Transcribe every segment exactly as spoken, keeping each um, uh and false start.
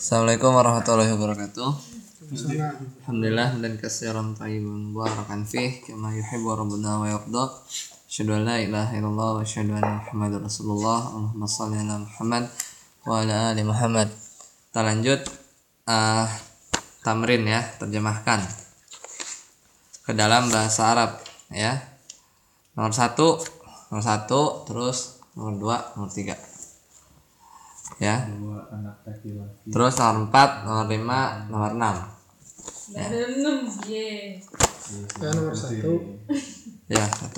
Assalamualaikum warahmatullahi wabarakatuh. Alhamdulillah dan katsiran thayyiban mubarakan fih kama yuhibbu rabbuna wa yarda. Asyhadu an la ilaha illallah wa asyhadu anna Muhammadar Rasulullah. Allahumma shalli ala Muhammad wa ala ali Muhammad. Kita lanjut uh, tamrin ya, terjemahkan ke dalam bahasa Arab ya. Nomor satu, nomor satu, terus nomor dua, nomor tiga. Ya. Dua anak laki-laki. Terus nomor empat, nomor lima, nomor enam. Ya. Ada enam, ye. Ya, nomor satu. Ya, satu.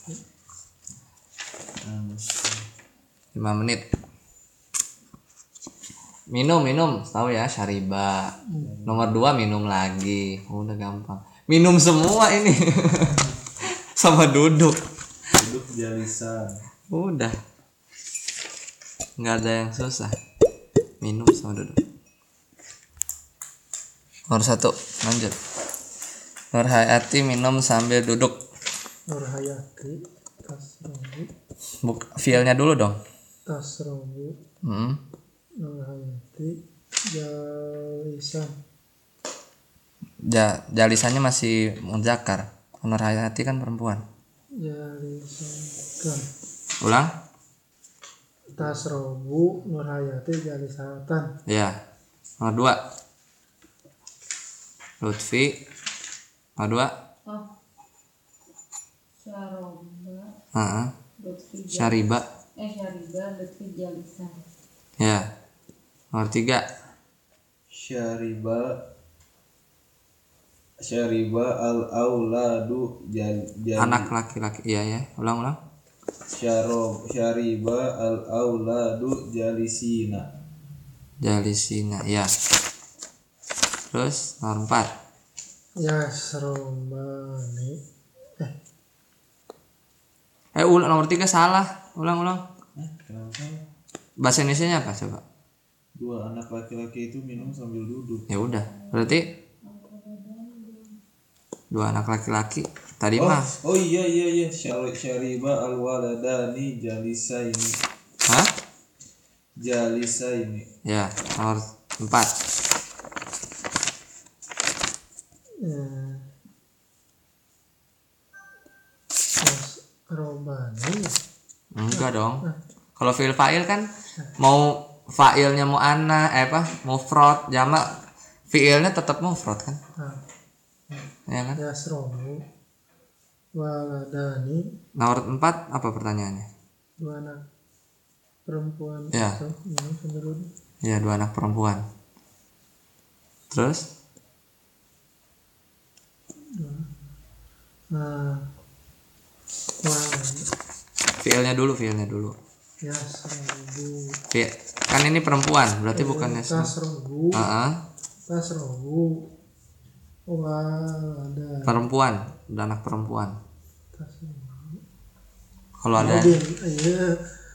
Lima menit. Minum, minum. Tahu ya, syariba. Nomor dua, minum lagi. Oh, udah gampang. Minum semua ini. Sama duduk. Duduk jalisan. Udah. Nggak ada yang susah. Minum sama duduk. Nomor satu, lanjut. Nur Hayati minum sambil duduk. Nur Hayati tasrobu. Buk, filenya dulu dong. Tasrobu. Hmm. Nur Hayati jalisan. Ja, jalisannya masih muzakkar. Nur Hayati kan perempuan. Jalisan. Ulang. Tasrobu Nur Hayati jalisatan. Ya. Nomor dua. Lutfi. Nomor dua. Oh. Syaroba. Heeh. Lutfi Jal- Syariba. Eh Syariba Lutfi Jalisan. Ya. Nomor tiga. Syariba Syariba al-auladu jal, jal, Anak laki-laki. Iya ya. Ulang ulang. Syarob Syariba al-auladu jalisina. Jalisina. Ya. Terus nomor empat. Yasrobani. Eh Eh ulang nomor tiga salah. Ulang ulang. Eh, kenapa? Bahasa Indonesianya apa coba? Dua anak laki-laki itu minum sambil duduk. Ya udah. Berarti dua anak laki-laki. Tadi Oh, mah. oh iya iya iya Syari- Syariba al-waladani jalisaini. Hah? Jalisaini. Ya. Nomor empat. eh, Yasrobani. Enggak dong. Kalau fi'il fa'il kan mau fa'ilnya mau ana, eh apa? Mufrad, jamak, fi'ilnya tetap mufrad kan? Ah, Ya kan? Yasrobu waladani. Nomor empat apa pertanyaannya? Dua anak perempuan. Ya. Itu minum sambil duduk. Ya, dua anak perempuan. Terus? Nah, wal Fi'ilnya dulu, fi'ilnya dulu. Yasrobu. Fi- kan ini perempuan, berarti bukan yasrob. Tasrobu. Heeh. Tasrobu walada. Perempuan, udah anak perempuan. Tasrobu. Kalau ada Albin, iya.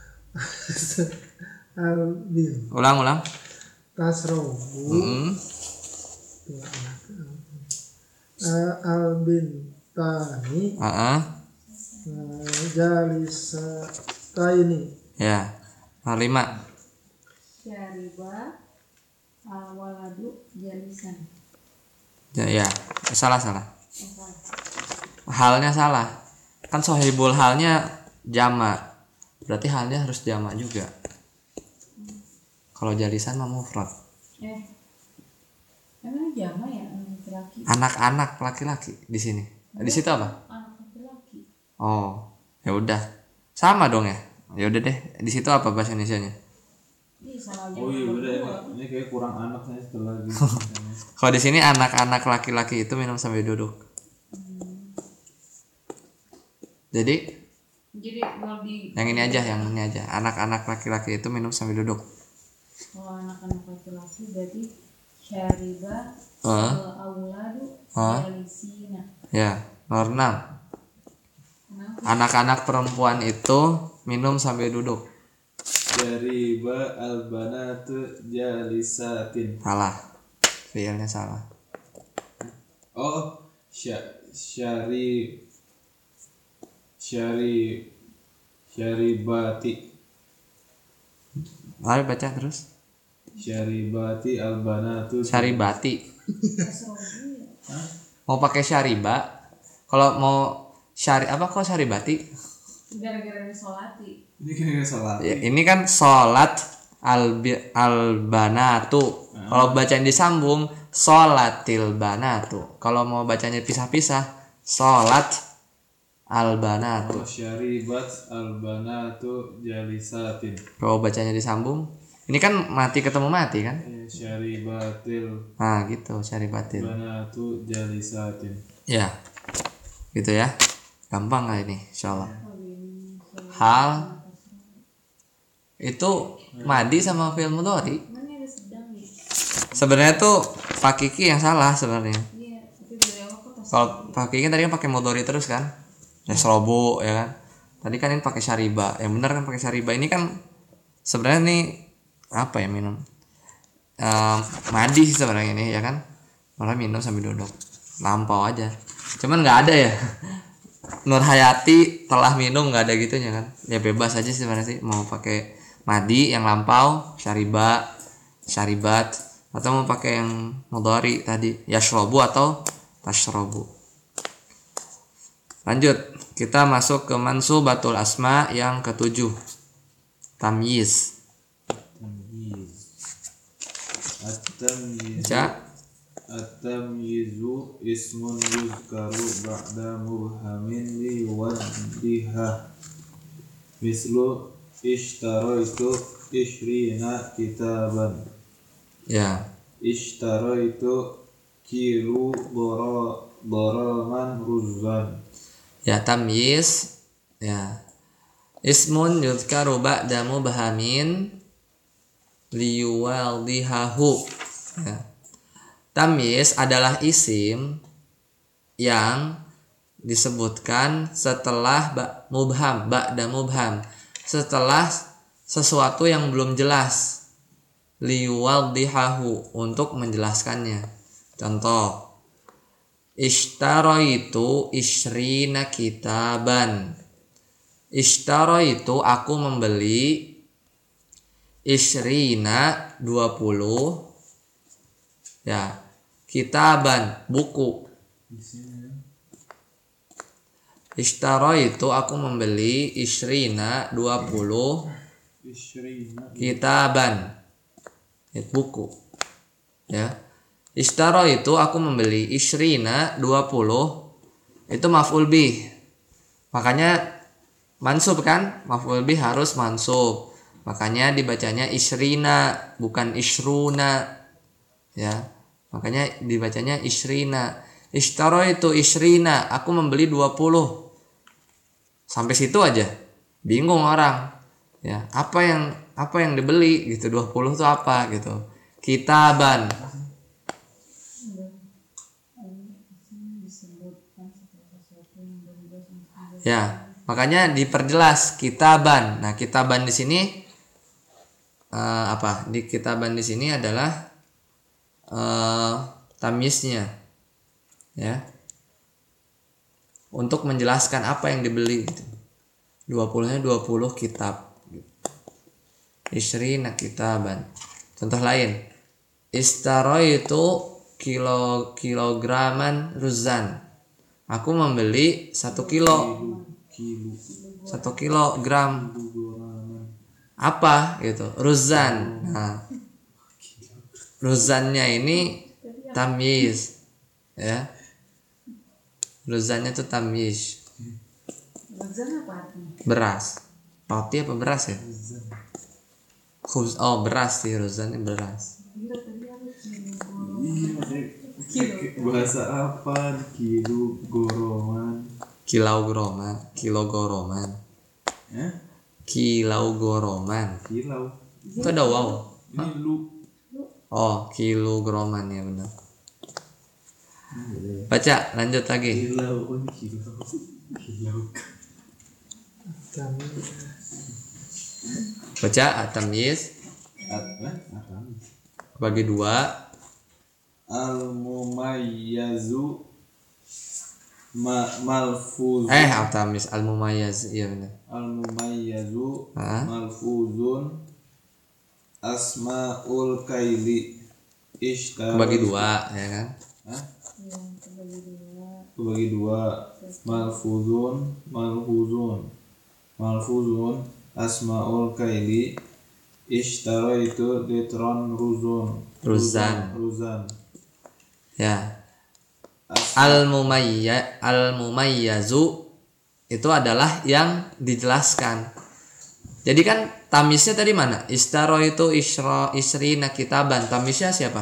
Albin. ulang-ulang. Tasrobu. Heeh. Dua anak. Eh, Albin tani Heeh. eh, jalisa taini. Ya. Nomor lima. Syariba al-waladu Jalisan. Ya, ya. Salah, salah. Apa? Halnya salah. Kan sohibul halnya jamak. Berarti halnya harus jamak juga. Kalau jalisan mah mufrad. Eh. Emang jama ya anak laki-laki? Anak-anak laki-laki di sini. Di situ apa? Anak laki-laki. Oh, ya udah. Sama dong ya. Ya udah deh. Di situ apa bahasa Indonesianya? Ih, salah Oh iya jama udah berdua. ini, ini kayak kurang anak saya setelah gitu. Kalau di sini anak-anak laki-laki itu minum sambil duduk. Jadi Jadi kalau di yang ini aja, yang ini aja. Anak-anak laki-laki itu minum sambil duduk. kalau anak-anak laki-laki berarti Syariba Hah? al-auladu Hah? Jalisina. Ya, nomor enam. Kenapa? Anak-anak perempuan itu minum sambil duduk. Syariba al-banatu jalisatin. Salah. Fiilnya salah. Oh, sya, syari syari syaribati. Ayo baca terus. Syaribati albanatu. Syaribati. Tasrobi ya. Mau pakai syariba. Kalau mau syari apa kok syaribati? Gara-gara disolati. Ini kira-kira salat. Ya, ini kan sholat albi, albanatu. Kalau bacanya disambung sholatil banatu. Kalau mau bacanya pisah-pisah sholat albanatu. Oh, syaribat albanatu jalisatin. Kalau bacanya disambung, ini kan mati ketemu mati kan? Ya, syaribatil Nah gitu syaribatil. banatu jalisatin. Ya, gitu ya. Gampang lah ini, insyaallah. Hal itu madi sama fi'il mudhari. Mana ada sedang ya? Sebenarnya tuh Pak Kiki yang salah sebenarnya. Iya, tapi dari awal kok tas. Kalau Pak Kiki kan tadi kan pakai mudhari terus kan? Yasrobu ya kan. Tadi kan ini pakai syariba. Yang benar kan pakai syariba. Ini kan sebenarnya nih apa ya minum? Um, madi sih sebenarnya ini ya kan. Malah minum sambil duduk. Lampau aja. Cuman nggak ada ya. Nur Hayati telah minum nggak ada gitunya kan. Ya bebas aja sih sebenarnya sih mau pakai madi yang lampau, syariba, syaribat atau mau pakai yang mudhari tadi yashrobu atau tashrobu. Lanjut, kita masuk ke mansubatul asma yang ketujuh. Tamyiz. Tamyiz. At-tamyiz. Baca. At-tamyizu ismun yuzkaru ba'da mubhamin liwaddiha. Mislu ishtaraitu ishrina kitaban. Ya. Ishtaraitu kilu bora boraman ruzan. Ya tamyiz. Ya. Ismun yuzkaru ba'da mubhamin liyuwaddihahu. Ya. Tamyiz adalah isim yang disebutkan setelah ba, mubham, ba'da mubham, setelah sesuatu yang belum jelas, liyuwaddihahu, untuk menjelaskannya. Contoh, ishtaraitu ishrina kitaban. Ishtaraitu aku membeli ishrina dua puluh ya kitaban buku. Ishtaraitu aku membeli ishrina dua puluh kitaban ya, buku ya. Ishtaraitu aku membeli ishrina dua puluh itu maf'ul bih. Makanya mansub kan? Maf'ul bih harus mansub. Makanya dibacanya ishrina bukan ishruna ya. Makanya dibacanya ishrina. Ishtaraitu ishrina, aku membeli dua puluh. Sampai situ aja. Bingung orang. Ya, apa yang apa yang dibeli gitu, dua puluh itu apa gitu. Kitaban. Ya, makanya diperjelas kitaban. Nah, kitaban di sini uh, apa? Di kitaban di sini adalah uh, tamyiznya. Ya. Untuk menjelaskan apa yang dibeli gitu. dua puluh-nya dua puluh kitab. Ishrina kitaban. Contoh lain. Ishtaraitu kilo kilograman ruzan. Aku membeli satu kilo. Satu kilogram. Apa gitu? Ruzan. Nah, ruzannya ini tamyiz. Ya. Ruzannya itu tamyiz. Ruzan apa artinya? Beras. Roti apa beras ya? Khubz, oh beras sih, ruzan ini beras. Bahasa apa? Kilo goroman. Kilau goroman, kilo goroman. Eh? Kilau goroman. Kilau. Itu ada wow. Ini lu. Oh, kilograman ya benar. Baca lanjut lagi. Kilau, oh kilau. Kilau. Baca at-tamyiz Apa? Apa? bagi dua. Al-mumayyazu ma malfuz. Eh, at-tamyiz al-mumayyaz, iya benar. Al-mumayyazu Hah? malfuzun Asmaul kaili ishtara Bagi dua ya kan. Hah? Yang terbagi dua. Kebagi dua. Malfuzun malfuzun malfuzun asmaul kaili ishtara itu litron ruzun Ruzan. ruzan Ya. As- Al mumayya al mumayyazu itu adalah yang dijelaskan. Jadi kan tamisnya tadi mana? Istaro itu isra isrina kitaban. Tamisnya siapa?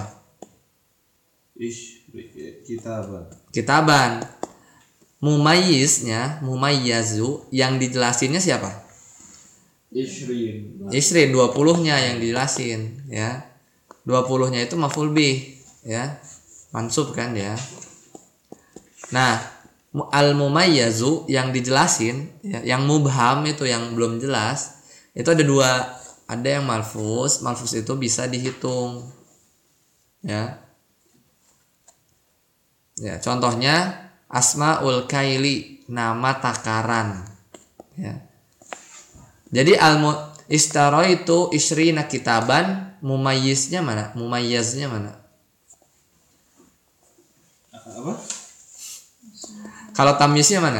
ish kitaban Kitaban. Mumayyiznya, mumayyazu yang dijelasinnya siapa? ishrin Isrin dua puluh-nya yang dijelasin ya. dua puluh-nya itu maf'ul bih ya. Mansub kan ya. Nah, mu- al mumayyazu yang dijelasin ya, yang mubham itu yang belum jelas, itu ada dua. Ada yang malfuz, malfuz itu bisa dihitung. Ya. Ya, contohnya asmaul kaili, nama takaran. Ya. Jadi al istaro itu isrina kitaban, mumayyiznya mana? Mumayyaznya mana? apa Kalau tamyiznya mana?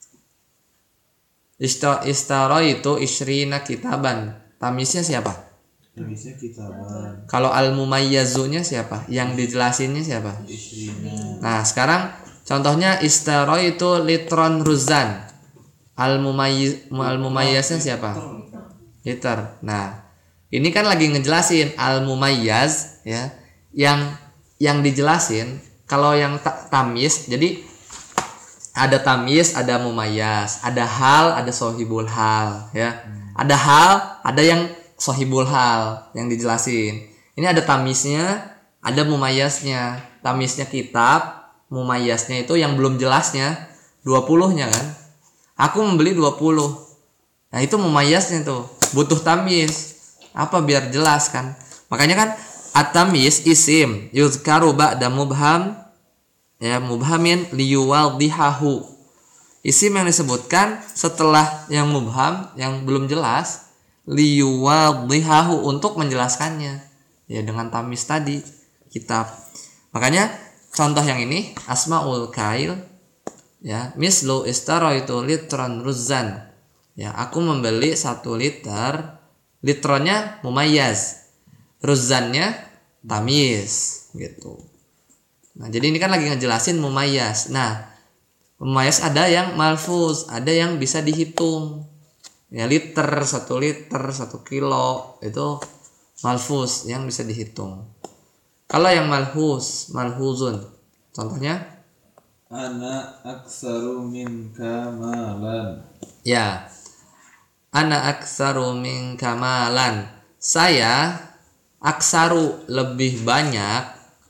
Isto istaro itu isrina kitaban. Tamyiznya siapa? Indonesia kitaban Kalau al mumayyazunya siapa? Yang dijelasinnya siapa? ishrina Nah, sekarang contohnya istaro itu litron ruzan. Al mumayyiz al mumayyaznya siapa? Liter. Nah, ini kan lagi ngejelasin al mumayyaz ya. Yang yang dijelasin kalau yang ta- tamyiz, jadi ada tamyiz, ada mumayyaz, ada hal, ada sohibul hal ya. Ada hal, ada yang sohibul hal yang dijelasin. Ini ada tamyiznya, ada mumayyaznya. Tamyiznya kitab, mumayyaznya itu yang belum jelasnya dua puluh-nya kan. Aku membeli dua puluh. Nah, itu mumayyaznya tuh. Butuh tamyiz. Apa biar jelas kan? Makanya kan at-tamyiz isim yuzkaru ba'da mubham ya mubhamin liyuwadhihahu. Isim yang disebutkan setelah yang mubham yang belum jelas liyuwadhihahu untuk menjelaskannya. Ya dengan tamyiz tadi kitab. Makanya contoh yang ini asmaul kail ya mislu istara itu litron ruzan. Ya, aku membeli satu liter, litronnya mumayyaz, ruzannya tamyiz gitu. Nah, jadi ini kan lagi ngejelasin mumayyaz. Nah, mumayyaz ada yang malfuz, ada yang bisa dihitung. Ya, liter, satu liter, satu kilo itu malfuz yang bisa dihitung. Kalau yang malhuz, malhuzun, contohnya? ana aksaru minka malan Ya, ana aksaru min kamalan. Saya aksaru lebih banyak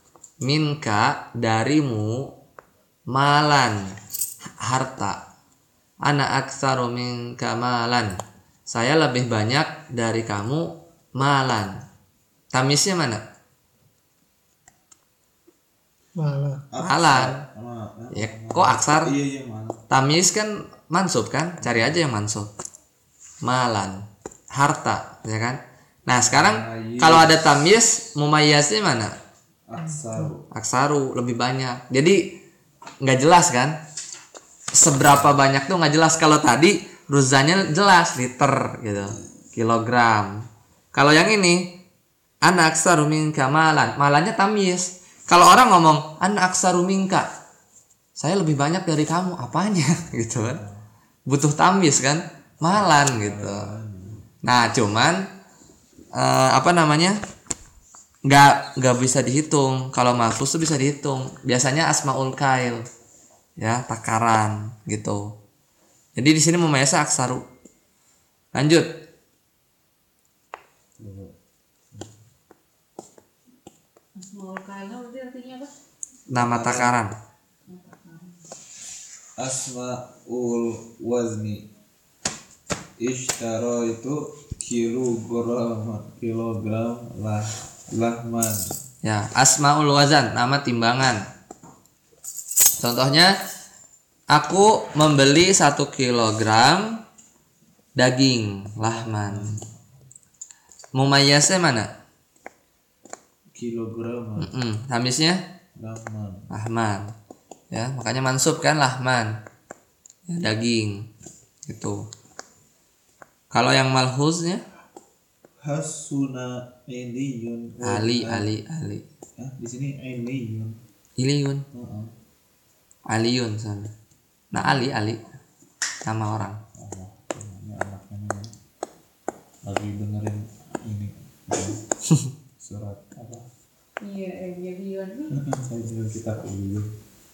minka darimu malan harta. Ana aksaru min kamalan. Saya lebih banyak dari kamu malan. Tamisnya mana? Malah. Malan. Ah, Ya, kok aksar? iya iya man Tamis kan mansub kan? Cari aja yang mansub. Malan, harta, ya kan? Nah, sekarang Mumayyiz. kalau ada tamyiz, mumayyaznya mana? aksaru Aksaru lebih banyak. Jadi nggak jelas kan? Seberapa banyak tuh nggak jelas. Kalau tadi ruzannya jelas liter gitu, kilogram. Kalau yang ini anak aksaru minka malan, malannya tamyiz. Kalau orang ngomong anak aksaru minka, saya lebih banyak dari kamu, apanya gitu kan? Butuh tamyiz kan? Malan gitu. Nah, cuman eh, apa namanya? nggak nggak bisa dihitung. Kalau malfuz tuh bisa dihitung. Biasanya asmaul kail ya, takaran gitu. Jadi di sini mumayyaz aksaru. Lanjut. Asmaul kaila berarti artinya apa? Nama takaran. asmaul wazni ishtara itu kilogram kilogram lah lahman Ya, asmaul wazan, nama timbangan. Contohnya, aku membeli satu kilogram daging lahman. Mumayyaznya mana? Kilogram. Mm-mm. Tamisnya Lahman. lahman. Ya, makanya mansub kan lahman. Ya, daging. Gitu. Kalau yang malhuznya Hasuna iliyun. ali ali ali. Hah, di sini iliyun. Iliyun. Heeh. Aliyun sana. Nah, Ali Ali nama orang. Oh, ini anaknya nih. Lagi dengerin ini. Surat apa? Iya, eh, iya, iya. Saya juga kitab iliyun.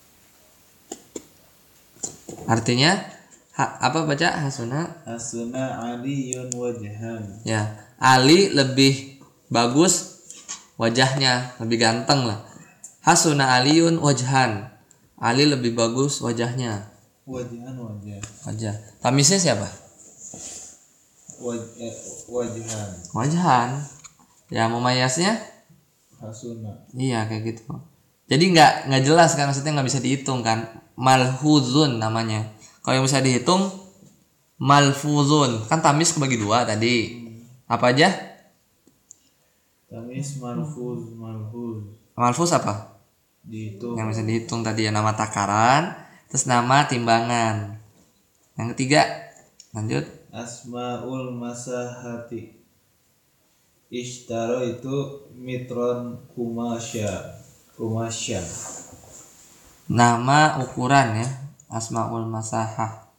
Artinya ha- apa baca hasuna? Hasuna aliyun wajhan. Ya, Ali lebih bagus wajahnya, lebih ganteng lah. Hasuna Aliyun wajhan. Ali lebih bagus wajahnya. Wajhan wajah. Wajah. Tamisnya siapa? Waj eh, wajhan. Wajhan. Ya, mumayyaznya? Hasuna. Iya, kayak gitu. Jadi nggak nggak jelas kan, maksudnya nggak bisa dihitung kan. Malhuzun namanya. Kalau yang bisa dihitung malfuzun. Kan tamis kebagi dua tadi. Apa aja? Tamis malfuz malfuz. Malfuz apa? Dihitung. Yang bisa dihitung tadi ya, nama takaran, terus nama timbangan. Yang ketiga, lanjut. Asmaul masahati. Ishtaro itu mitron kumasya. Kumasya. Nama ukuran ya, asmaul masahah.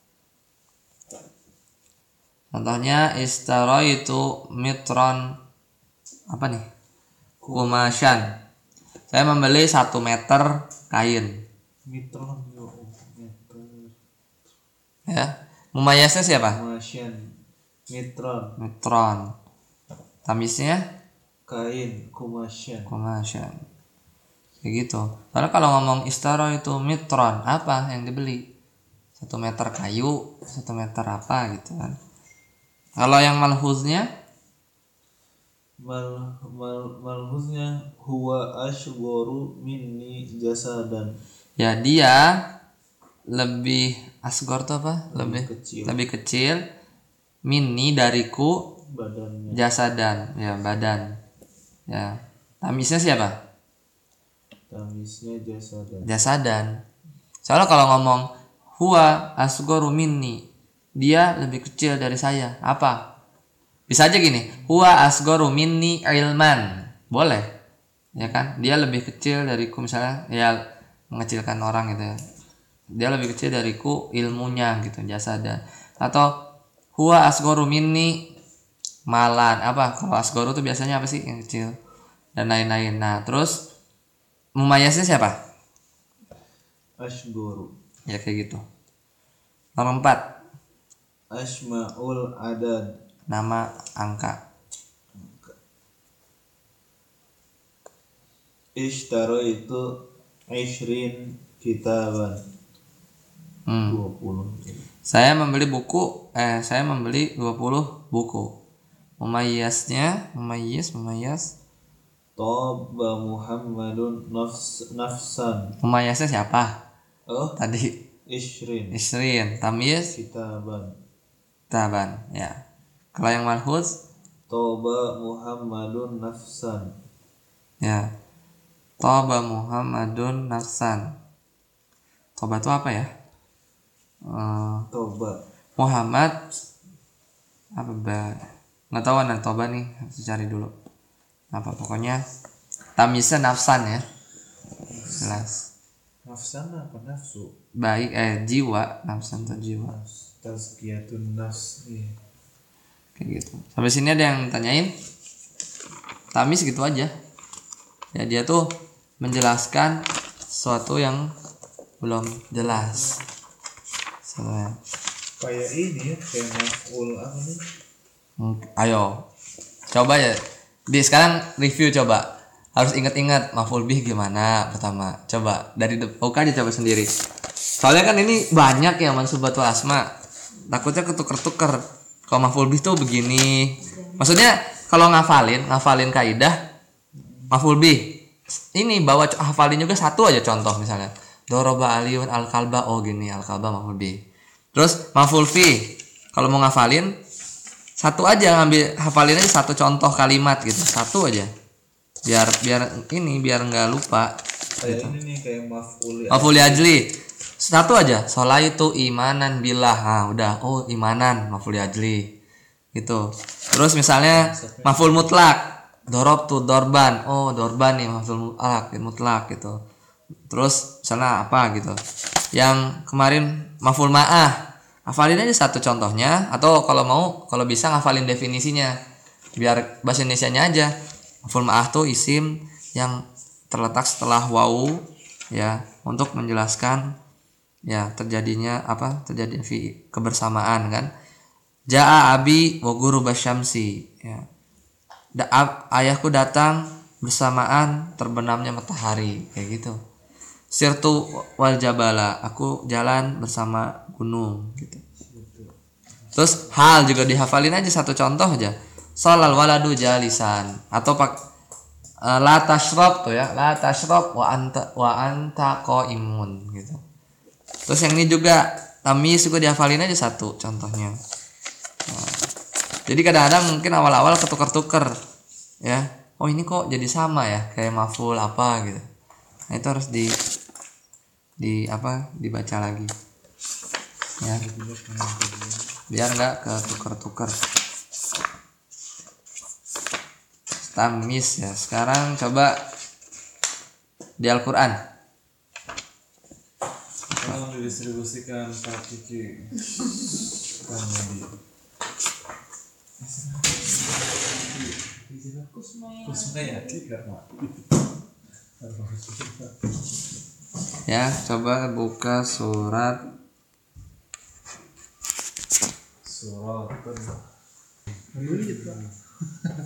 Contohnya istaro itu mitron apa nih? Kumasyan. Saya membeli satu meter kain. Mitron yo meter. Ya, mumayyaznya siapa? Kumasyan. Mitron. Metron. Tamisnya Kain kumasyan. kumasyan. Kayak gitu. Karena kalau ngomong istaro itu mitron, apa yang dibeli? Satu meter kayu, satu meter apa gitu kan. Kalau yang malhuznya Mal mal malhuznya huwa ashgoru minni jasadan. ya dia lebih asgor tuh apa? Lebih kecil. lebih kecil mini dariku Badannya. jasadan, ya badan. Ya. Tamisnya siapa? Tamisnya jasadan. Jasadan. Soalnya kalau ngomong huwa asgoru minni, dia lebih kecil dari saya. Apa? Bisa aja gini, huwa asgoru minni ilman. Boleh. Ya kan? Dia lebih kecil dariku misalnya, ya mengecilkan orang gitu ya. Dia lebih kecil dariku ilmunya gitu, jasadan. Atau huwa asgoru minni malan. Apa? Kalau asgoru tuh biasanya apa sih yang kecil? Dan lain-lain. Nah, terus mumayyaznya siapa? Ashgoru. Ya kayak gitu. Nomor empat, Asmaul adad. nama angka. Ishtaro itu ishrin kitaban. Hmm. dua puluh. Saya membeli buku, eh saya membeli dua puluh buku. Mumayyaznya, mumayyiz, mumayyaz. Toba Muhammadun nafs, nafsan. Mumayyaznya siapa? Oh, Tadi ishrin Isrin, tamyiz, kitaban. taban, ya. Kalau yang malhuz, Toba Muhammadun nafsan. ya. Toba Muhammadun nafsan. Toba itu apa ya? Eh, Toba. Muhammad apa ba? Nggak tahu nah toba nih, harus cari dulu. Apa pokoknya tamyiznya nafsan ya. Jelas. Nafsan apa nafsu? Baik eh jiwa, nafsan tuh jiwa. Nafs. Tazkiyatun nafs. Iya. Kayak gitu. Sampai sini ada yang tanyain? Tamis gitu aja. Ya dia tuh menjelaskan sesuatu yang belum jelas. Soalnya. Kayak ini ya, kayak maf'ul apa nih? Hmm, ayo. Coba ya. Di sekarang review coba. Harus ingat-ingat maf'ul bih gimana pertama. Coba dari Oka aja coba sendiri. Soalnya kan ini banyak ya mansubatul asma. Takutnya ketuker-tuker. Kalau maf'ul bih tuh begini. Maksudnya kalau ngafalin, ngafalin kaidah maf'ul bih. Ini bawa hafalin juga satu aja contoh misalnya. Doroba aliyun al kalba, oh gini al kalba maf'ul bih. Terus maf'ul fi. Kalau mau ngafalin Satu aja ngambil hafalin aja satu contoh kalimat gitu, satu aja. Biar biar ini biar nggak lupa. Kayak ini nih kayak maf'ul Maf'ul ajli. Satu aja. Sholaitu imanan billah. Nah, udah. Oh, imanan maf'ul ajli. Gitu. Terus misalnya maf'ul mutlak. Dorobtu dorban. Oh, dorban nih maf'ul mutlak, mutlak gitu. Terus misalnya apa gitu. Yang kemarin maf'ul ma'ah. Hafalin aja satu contohnya, atau kalau mau kalau bisa ngafalin definisinya biar bahasa Indonesianya aja. Maf'ul ma'ah tuh isim yang terletak setelah wawu ya untuk menjelaskan ya terjadinya apa terjadi fi kebersamaan kan. Ja'a abi wa guru basyamsi ya. Da, ayahku datang bersamaan terbenamnya matahari kayak gitu. Sirtu wal jabala, aku jalan bersama gunung gitu. Terus hal juga dihafalin aja satu contoh aja. Sholal waladu jalisan, atau pak uh, la tashrab tuh ya, la tashrab wa anta wa anta qaimun gitu. Terus yang ini juga tamis juga dihafalin aja satu contohnya. Nah, jadi kadang-kadang mungkin awal-awal ketukar-tukar ya. Oh ini kok jadi sama ya kayak maf'ul apa gitu. Nah, itu harus di di apa dibaca lagi ya biar nggak ketukar-tukar. Tamis ya. Sekarang coba di Al-Quran. Tolong didistribusikan Pak Kiki. Kusmayati enggak, Pak? Ya, coba buka surat Surat